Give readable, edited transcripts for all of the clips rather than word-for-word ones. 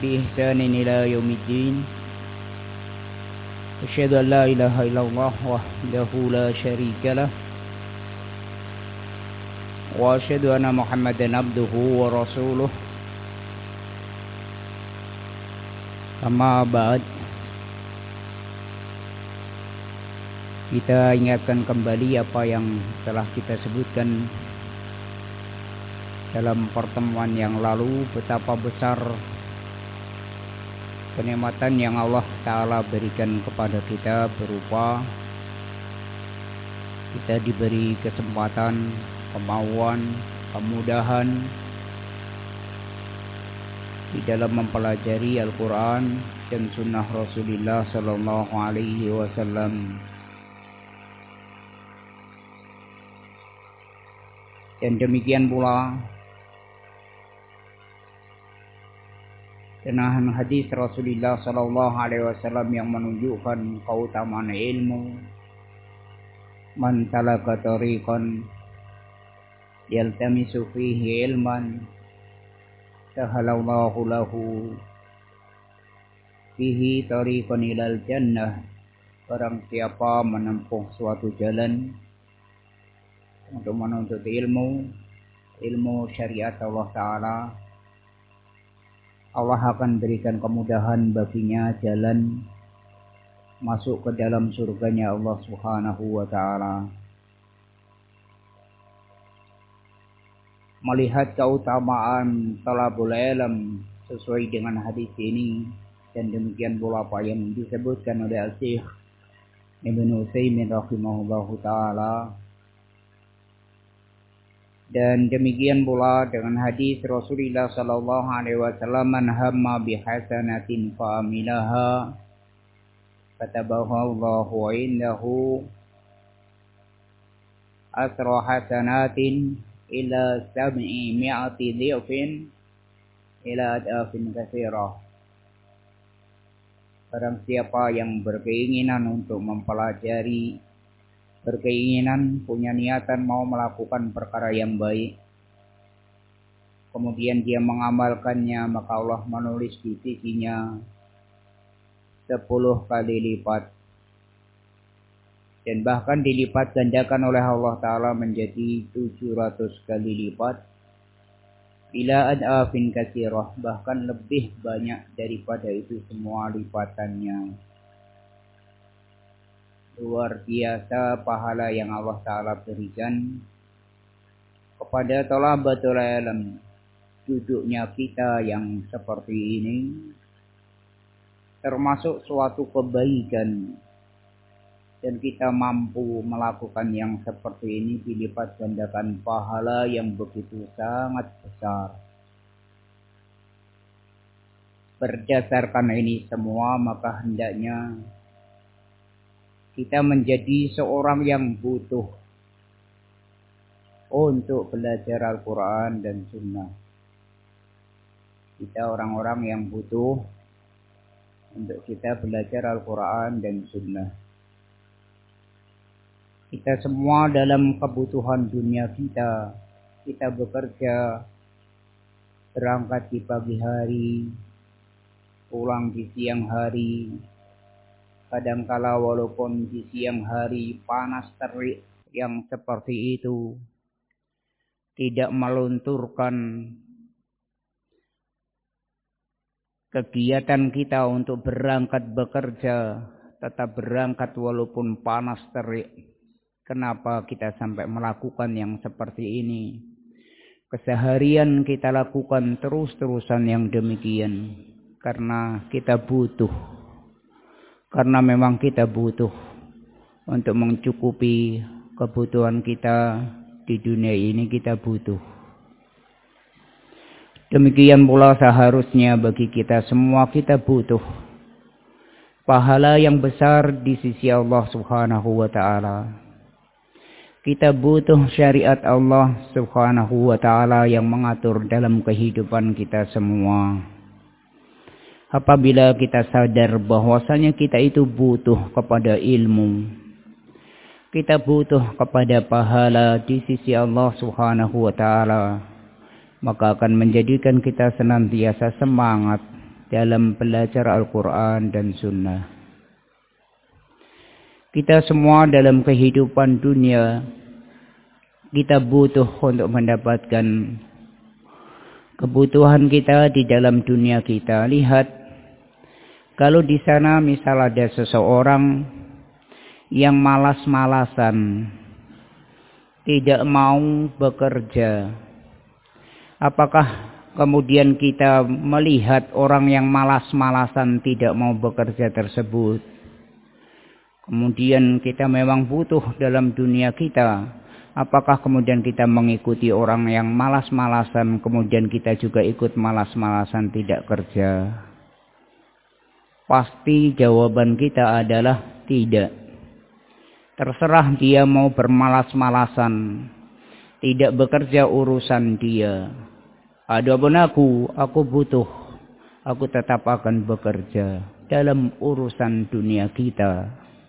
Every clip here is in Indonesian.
بإحسان إلى يوم الدين. أشهد أن لا إله إلا الله وحده لا شريك له وأشهد أن محمدا عبده ورسوله. Amma ba'd. Kita ingatkan kembali apa yang telah kita sebutkan dalam pertemuan yang lalu, betapa besar kenikmatan yang Allah Ta'ala berikan kepada kita berupa kita diberi kesempatan, kemauan, kemudahan di dalam mempelajari Al-Quran dan Sunnah Rasulullah Sallallahu Alaihi Wasallam. Dan demikian pula dengan hadis Rasulullah Sallallahu Alaihi Wasallam yang menunjukkan keutamaan ilmu. Man salaka tariqan yaltamisu fihi ilman sahalallahu lahu fihi tariqan ilal jannah. Barang siapa menempuh suatu jalan untuk menuntut ilmu syariat Allah Ta'ala, Allah akan berikan kemudahan baginya jalan masuk ke dalam surganya Allah Subhanahu wa Ta'ala. Melihat keutamaan talabul ilm sesuai dengan hadis ini, dan demikian pula apa yang disebutkan oleh Al-Syekh Ibnu Utsaimin rahimahullahu taala, dan demikian pula dengan hadis Rasulullah sallallahu alaihi wasallam, man hamma bihasanatin fa amilaha katabahu Allahu indahu asra hasanatin ila 700 dhifin ila adafin katsirah. Barang siapa yang berkeinginan untuk mempelajari, berkeinginan, punya niatan mau melakukan perkara yang baik, kemudian dia mengamalkannya, maka Allah menulis di sisinya 10 kali lipat, dan bahkan dilipat gandakan oleh Allah Ta'ala menjadi 700 kali lipat ila adafin katsirah, bahkan lebih banyak daripada itu semua lipatannya. Luar biasa pahala yang Allah Ta'ala berikan kepada thalabatul ilm. Duduknya kita yang seperti ini termasuk suatu kebaikan, dan kita mampu melakukan yang seperti ini dilipat gandakan pahala yang begitu sangat besar. Berdasarkan ini semua, maka hendaknya kita menjadi seorang yang butuh untuk belajar Al-Quran dan Sunnah. Kita orang-orang yang butuh untuk kita belajar Al-Quran dan Sunnah. Kita semua dalam kebutuhan dunia kita. Kita bekerja, berangkat di pagi hari, pulang di siang hari. Kadangkala walaupun di siang hari panas terik yang seperti itu tidak melunturkan kegiatan kita untuk berangkat bekerja, tetap berangkat walaupun panas terik. Kenapa kita sampai melakukan yang seperti ini? Keseharian kita lakukan terus-terusan yang demikian karena kita butuh. Karena memang kita butuh untuk mencukupi kebutuhan kita di dunia ini, kita butuh. Demikian pula seharusnya bagi kita semua, kita butuh pahala yang besar di sisi Allah Subhanahu wa Ta'ala. Kita butuh syariat Allah Subhanahu wa Ta'ala yang mengatur dalam kehidupan kita semua. Apabila kita sadar bahwasanya kita itu butuh kepada ilmu, kita butuh kepada pahala di sisi Allah Subhanahu wa Ta'ala, maka akan menjadikan kita senantiasa semangat dalam belajar Al-Quran dan Sunnah. Kita semua dalam kehidupan dunia, kita butuh untuk mendapatkan kebutuhan kita di dalam dunia kita. Lihat, kalau di sana misal ada seseorang yang malas-malasan, tidak mau bekerja, apakah kemudian kita melihat orang yang malas-malasan tidak mau bekerja tersebut, kemudian kita memang butuh dalam dunia kita, apakah kemudian kita mengikuti orang yang malas-malasan, kemudian kita juga ikut malas-malasan tidak kerja? Pasti jawaban kita adalah tidak. Terserah dia mau bermalas-malasan, tidak bekerja urusan dia. Adapun aku butuh, aku tetap akan bekerja dalam urusan dunia kita.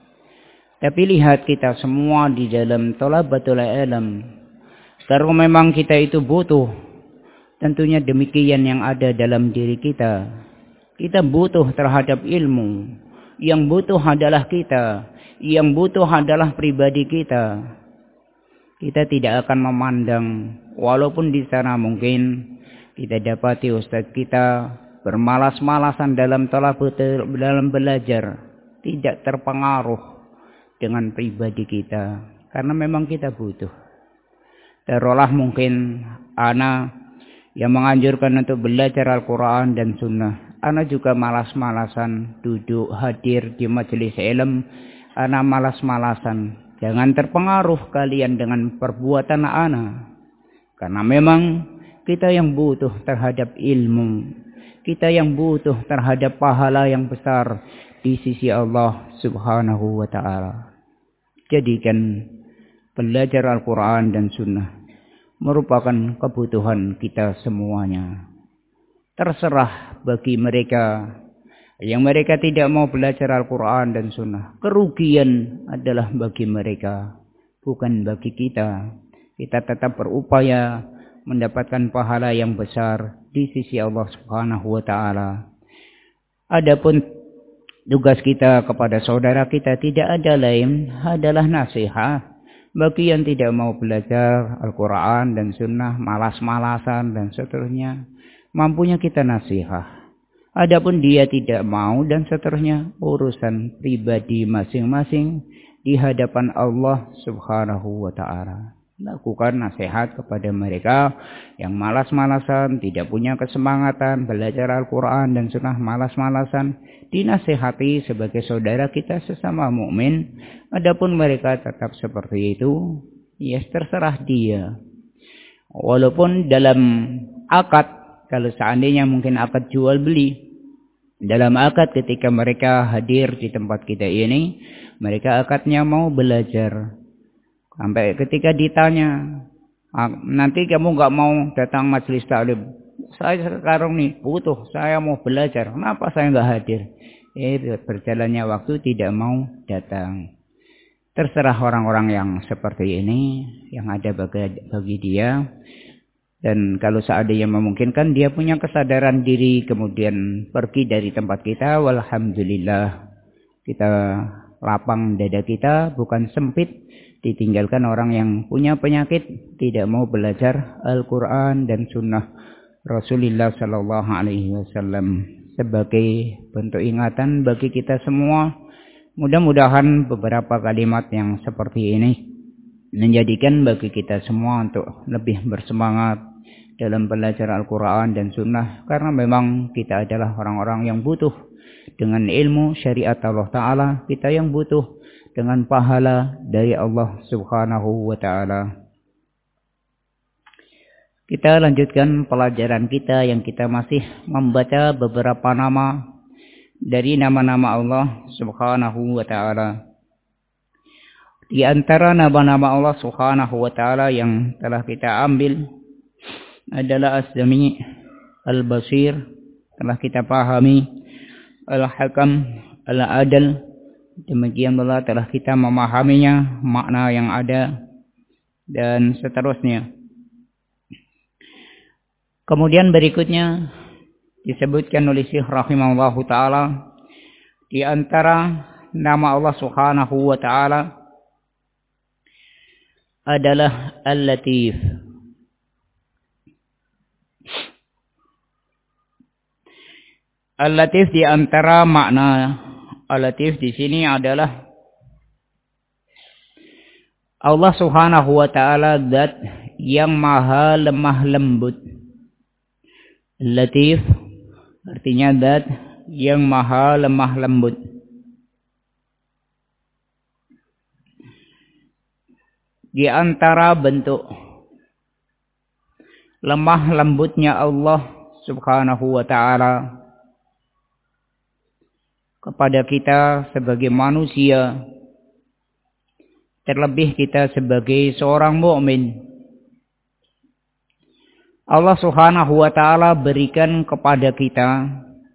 Tapi lihat kita semua di dalam thalabatul ilm, kalau memang kita itu butuh, tentunya demikian yang ada dalam diri kita. Kita butuh terhadap ilmu. Yang butuh adalah kita. Yang butuh adalah pribadi kita. Kita tidak akan memandang, walaupun di sana mungkin kita dapati ustaz kita bermalas-malasan dalam belajar, tidak terpengaruh dengan pribadi kita, karena memang kita butuh. Taruhlah mungkin ana yang menganjurkan untuk belajar Al-Quran dan Sunnah, ana juga malas-malasan duduk hadir di majelis ilmu, ana malas-malasan. Jangan terpengaruh kalian dengan perbuatan ana, karena memang kita yang butuh terhadap ilmu, kita yang butuh terhadap pahala yang besar di sisi Allah Subhanahu wa ta'ala. Jadikan belajar Al-Quran dan Sunnah merupakan kebutuhan kita semuanya. Terserah bagi mereka yang mereka tidak mau belajar Al-Quran dan Sunnah. Kerugian adalah bagi mereka, bukan bagi kita. Kita tetap berupaya mendapatkan pahala yang besar di sisi Allah Subhanahu wa ta'ala. Adapun tugas kita kepada saudara kita tidak ada lain adalah nasihat. Bagi yang tidak mau belajar Al-Quran dan Sunnah, malas-malasan dan seterusnya, mampunya kita nasihat. Adapun dia tidak mau dan seterusnya, urusan pribadi masing-masing di hadapan Allah Subhanahu wa ta'ala. Lakukan nasihat kepada mereka yang malas-malasan, tidak punya kesemangatan belajar Al-Quran dan Sunnah, malas-malasan, dinasihati sebagai saudara kita sesama mukmin. Adapun mereka tetap seperti itu, ya terserah dia. Walaupun dalam akad, kalau seandainya mungkin akad jual beli, dalam akad ketika mereka hadir di tempat kita ini, mereka akadnya mau belajar. Sampai ketika ditanya, nanti kamu nggak mau datang majelis taklim? Saya sekarang nih butuh, saya mau belajar. Kenapa saya nggak hadir? Berjalannya waktu tidak mau datang. Terserah orang-orang yang seperti ini, yang ada bagi dia. Dan kalau seandainya memungkinkan, dia punya kesadaran diri, kemudian pergi dari tempat kita, walhamdulillah. Kita lapang dada kita, bukan sempit. Ditinggalkan orang yang punya penyakit, tidak mau belajar Al-Quran dan Sunnah Rasulullah Sallallahu Alaihi Wasallam, sebagai bentuk ingatan bagi kita semua. Mudah-mudahan beberapa kalimat yang seperti ini menjadikan bagi kita semua untuk lebih bersemangat dalam belajar Al-Quran dan Sunnah, karena memang kita adalah orang-orang yang butuh dengan ilmu syariat Allah Ta'ala, kita yang butuh dengan pahala dari Allah Subhanahu wa ta'ala. Kita lanjutkan pelajaran kita yang kita masih membaca beberapa nama dari nama-nama Allah Subhanahu wa ta'ala. Di antara nama-nama Allah Subhanahu wa ta'ala yang telah kita ambil adalah As-Sami', Al-Basir, telah kita pahami, Al-Hakam, Al-Adal. Demikian pula telah kita memahaminya, makna yang ada, dan seterusnya. Kemudian berikutnya disebutkan oleh Syekh rahimahullahu taala di antara nama Allah Subhanahu wa taala adalah Al-Latif. Al-Latif di antara makna Al-Latif di sini adalah Allah Subhanahu wa taala zat yang maha lemah lembut. Latif artinya zat yang maha lemah lembut. Di antara bentuk lemah lembutnya Allah Subhanahu wa taala kepada kita sebagai manusia, terlebih kita sebagai seorang mukmin, Allah Subhanahu wa taala berikan kepada kita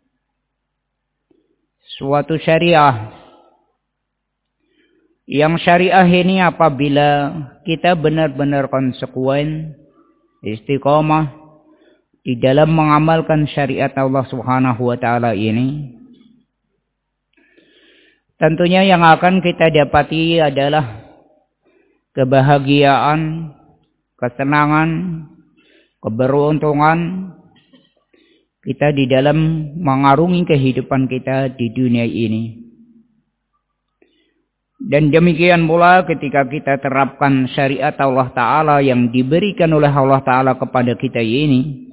suatu syariah. Yang syariah ini apabila kita benar-benar konsekuen, istiqomah di dalam mengamalkan syariat Allah Subhanahu wa taala ini, tentunya yang akan kita dapati adalah kebahagiaan, kesenangan, keberuntungan kita di dalam mengarungi kehidupan kita di dunia ini. Dan demikian pula ketika kita terapkan syariat Allah Ta'ala yang diberikan oleh Allah Ta'ala kepada kita ini,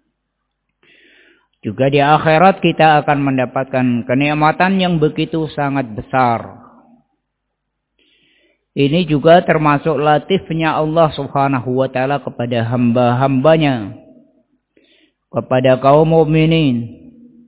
juga di akhirat kita akan mendapatkan kenikmatan yang begitu sangat besar. Ini juga termasuk latifnya Allah Subhanahu wa taala kepada hamba-hambanya, kepada kaum mukminin.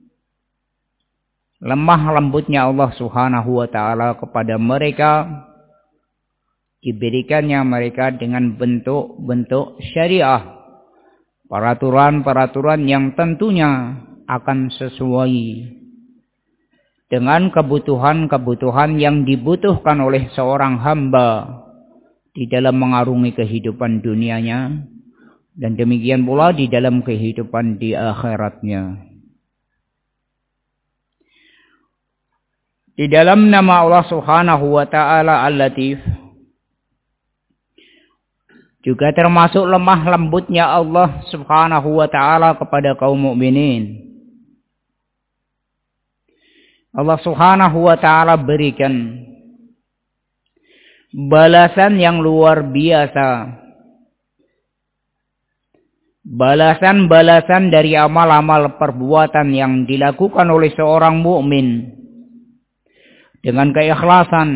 Lemah lembutnya Allah Subhanahu wa taala kepada mereka, diberikannya mereka dengan bentuk-bentuk syariah, peraturan-peraturan yang tentunya akan sesuai dengan kebutuhan-kebutuhan yang dibutuhkan oleh seorang hamba di dalam mengarungi kehidupan dunianya, dan demikian pula di dalam kehidupan di akhiratnya. Di dalam nama Allah Subhanahu wa taala Al-Latif juga termasuk lemah lembutnya Allah Subhanahu wa taala kepada kaum mukminin. Allah Subhanahu wa taala berikan balasan yang luar biasa. Balasan-balasan dari amal-amal perbuatan yang dilakukan oleh seorang mukmin dengan keikhlasan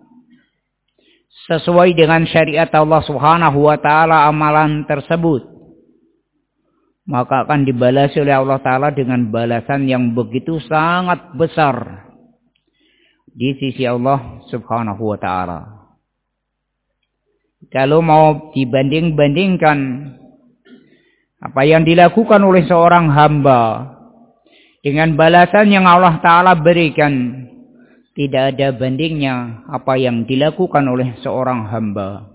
sesuai dengan syariat Allah Subhanahu wa taala, amalan tersebut maka akan dibalas oleh Allah Ta'ala dengan balasan yang begitu sangat besar di sisi Allah Subhanahu wa ta'ala. Kalau mau dibanding-bandingkan apa yang dilakukan oleh seorang hamba dengan balasan yang Allah Ta'ala berikan, tidak ada bandingnya apa yang dilakukan oleh seorang hamba.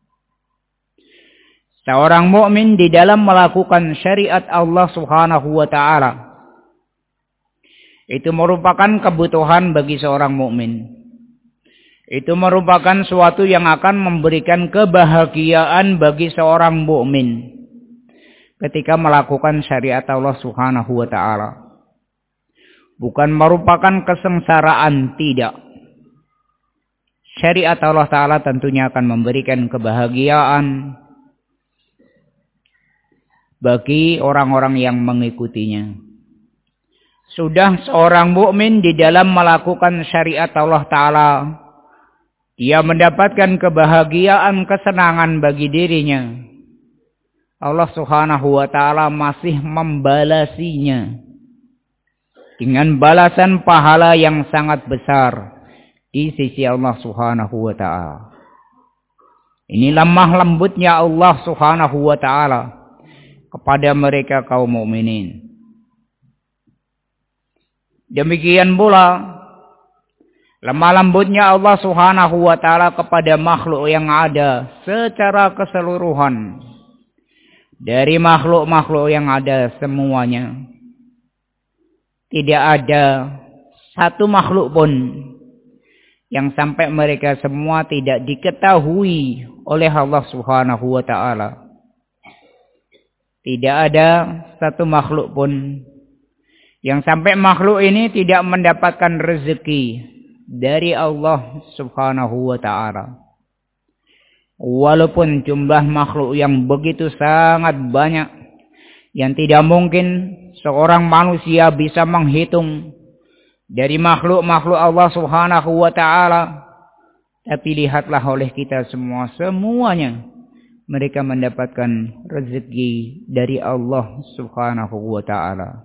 Seorang mukmin di dalam melakukan syariat Allah Subhanahu wa taala itu merupakan kebutuhan bagi seorang mukmin. Itu merupakan suatu yang akan memberikan kebahagiaan bagi seorang mukmin ketika melakukan syariat Allah Subhanahu wa taala. Bukan merupakan kesengsaraan, tidak. Syariat Allah Ta'ala tentunya akan memberikan kebahagiaan bagi orang-orang yang mengikutinya. Sudah seorang mukmin di dalam melakukan syariat Allah Ta'ala, dia mendapatkan kebahagiaan, kesenangan bagi dirinya. Allah Subhanahu wa ta'ala masih membalasinya dengan balasan pahala yang sangat besar di sisi Allah Subhanahu wa ta'ala. Ini lemah lembutnya Allah Subhanahu wa ta'ala kepada mereka kaum mukminin. Demikian pula lemah lembutnya Allah Subhanahu wa ta'ala kepada makhluk yang ada secara keseluruhan. Dari makhluk-makhluk yang ada semuanya. tidak ada satu makhluk pun yang sampai mereka semua tidak diketahui oleh Allah Subhanahu wa ta'ala. Tidak ada satu makhluk pun yang sampai makhluk ini tidak mendapatkan rezeki dari Allah Subhanahu wa ta'ala. Walaupun jumlah makhluk yang begitu sangat banyak, yang tidak mungkin seorang manusia bisa menghitung dari makhluk-makhluk Allah Subhanahu wa ta'ala. Tapi lihatlah oleh kita semua, semuanya mereka mendapatkan rezeki dari Allah Subhanahu wa ta'ala.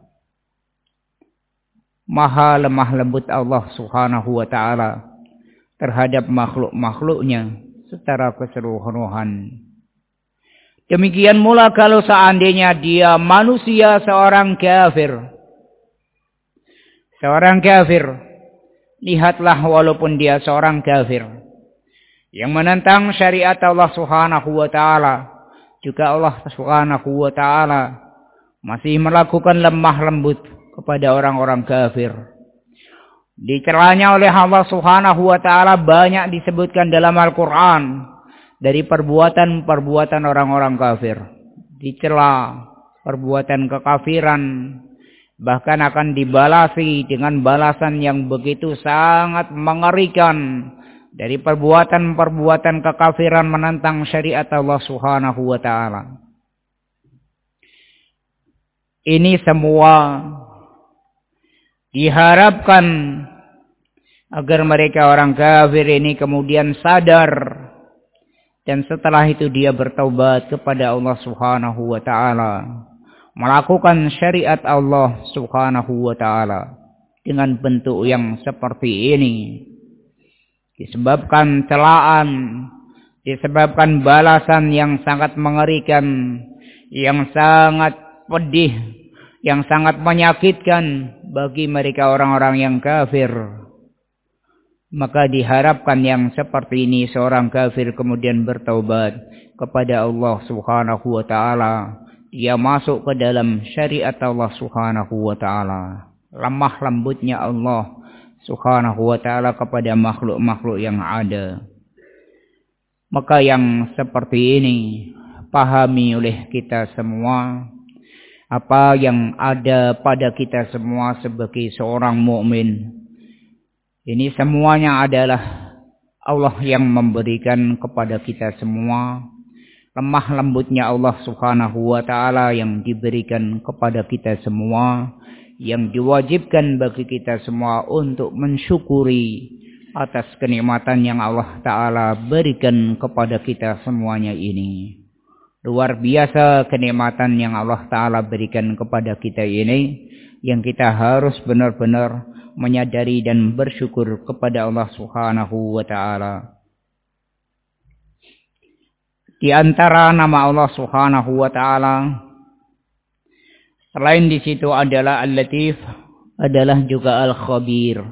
Maha lemah lembut Allah Subhanahu wa ta'ala terhadap makhluk-makhluknya secara keseluruhan. Demikian mula kalau seandainya dia manusia seorang kafir. Seorang kafir, lihatlah walaupun dia seorang kafir yang menentang syariat Allah Subhanahu wa ta'ala, juga Allah Subhanahu wa ta'ala masih melakukan lemah lembut kepada orang-orang kafir. Dicelanya oleh Allah Subhanahu wa ta'ala banyak disebutkan dalam Al-Quran dari perbuatan-perbuatan orang-orang kafir. Dicela perbuatan kekafiran, bahkan akan dibalasi dengan balasan yang begitu sangat mengerikan dari perbuatan-perbuatan kekafiran menentang syariat Allah Subhanahu wa ta'ala. Ini semua diharapkan agar mereka orang kafir ini kemudian sadar, dan setelah itu dia bertaubat kepada Allah Subhanahu wa ta'ala, melakukan syariat Allah Subhanahu wa ta'ala dengan bentuk yang seperti ini. Disebabkan celaan, disebabkan balasan yang sangat mengerikan, yang sangat pedih, yang sangat menyakitkan bagi mereka orang-orang yang kafir. Maka diharapkan yang seperti ini, seorang kafir kemudian bertaubat kepada Allah Subhanahu wa ta'ala. Dia masuk ke dalam syariat Allah Subhanahu wa ta'ala. Lemah lembutnya Allah Subhanahu wa ta'ala kepada makhluk-makhluk yang ada. Maka yang seperti ini pahami oleh kita semua. Apa yang ada pada kita semua sebagai seorang mukmin, ini semuanya adalah Allah yang memberikan kepada kita semua. Lemah lembutnya Allah Subhanahu wa ta'ala yang diberikan kepada kita semua, yang diwajibkan bagi kita semua untuk mensyukuri atas kenikmatan yang Allah ta'ala berikan kepada kita semuanya ini. Luar biasa kenikmatan yang Allah ta'ala berikan kepada kita ini, yang kita harus benar-benar menyadari dan bersyukur kepada Allah Subhanahu wa ta'ala. Di antara nama Allah Subhanahu wa ta'ala, selain di situ adalah Al-Latif, adalah juga Al-Khabir.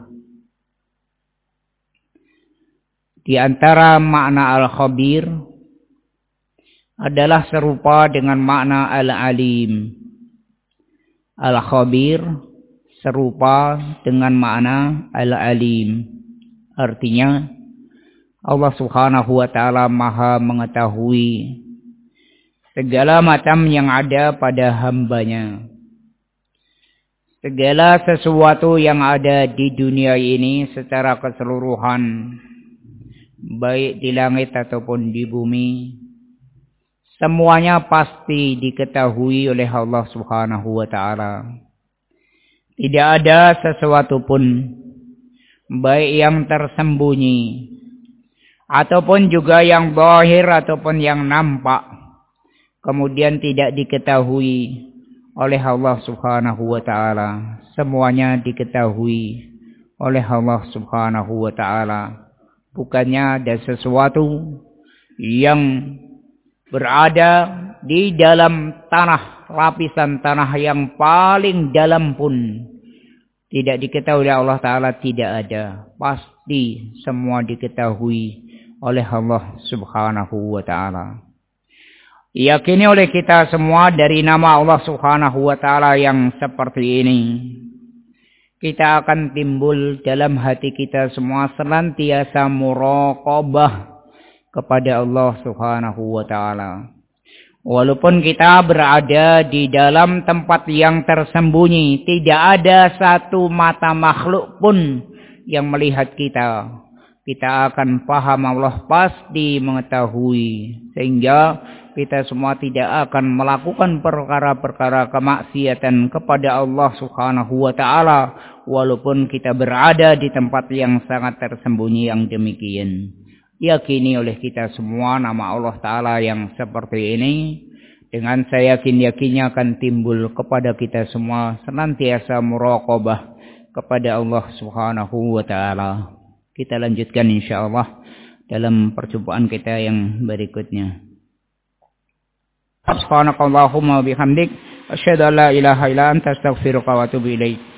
Di antara makna Al-Khabir adalah serupa dengan makna Al-Alim. Al-Khabir serupa dengan makna Al-Alim. Artinya Allah Subhanahu wa ta'ala maha mengetahui segala macam yang ada pada hambanya. Segala sesuatu yang ada di dunia ini secara keseluruhan, baik di langit ataupun di bumi, semuanya pasti diketahui oleh Allah Subhanahu wa ta'ala. Tidak ada sesuatu pun, baik yang tersembunyi ataupun juga yang zahir ataupun yang nampak, kemudian tidak diketahui oleh Allah Subhanahu wa ta'ala. Semuanya diketahui oleh Allah Subhanahu wa ta'ala. Bukannya ada sesuatu yang berada di dalam tanah, lapisan tanah yang paling dalam pun tidak diketahui oleh Allah ta'ala, tidak ada. Pasti semua diketahui oleh Allah Subhanahu wa ta'ala. Yakini oleh kita semua dari nama Allah Subhanahu wa ta'ala yang seperti ini, kita akan timbul dalam hati kita semua senantiasa muraqabah kepada Allah Subhanahu wa taala. Walaupun kita berada di dalam tempat yang tersembunyi, tidak ada satu mata makhluk pun yang melihat kita. Kita akan paham, Allah pasti mengetahui, sehingga kita semua tidak akan melakukan perkara-perkara kemaksiatan kepada Allah Subhanahu wa taala walaupun kita berada di tempat yang sangat tersembunyi yang demikian. Yakini oleh kita semua nama Allah taala yang seperti ini, dengan saya yakin-yakinnya akan timbul kepada kita semua senantiasa muraqabah kepada Allah Subhanahu wa taala. Kita lanjutkan insyaallah dalam perjumpaan kita yang berikutnya. Subhanakallahumma wa bihamdik asyhadu an la ilaha illa anta astaghfiruka wa atubu ilaik.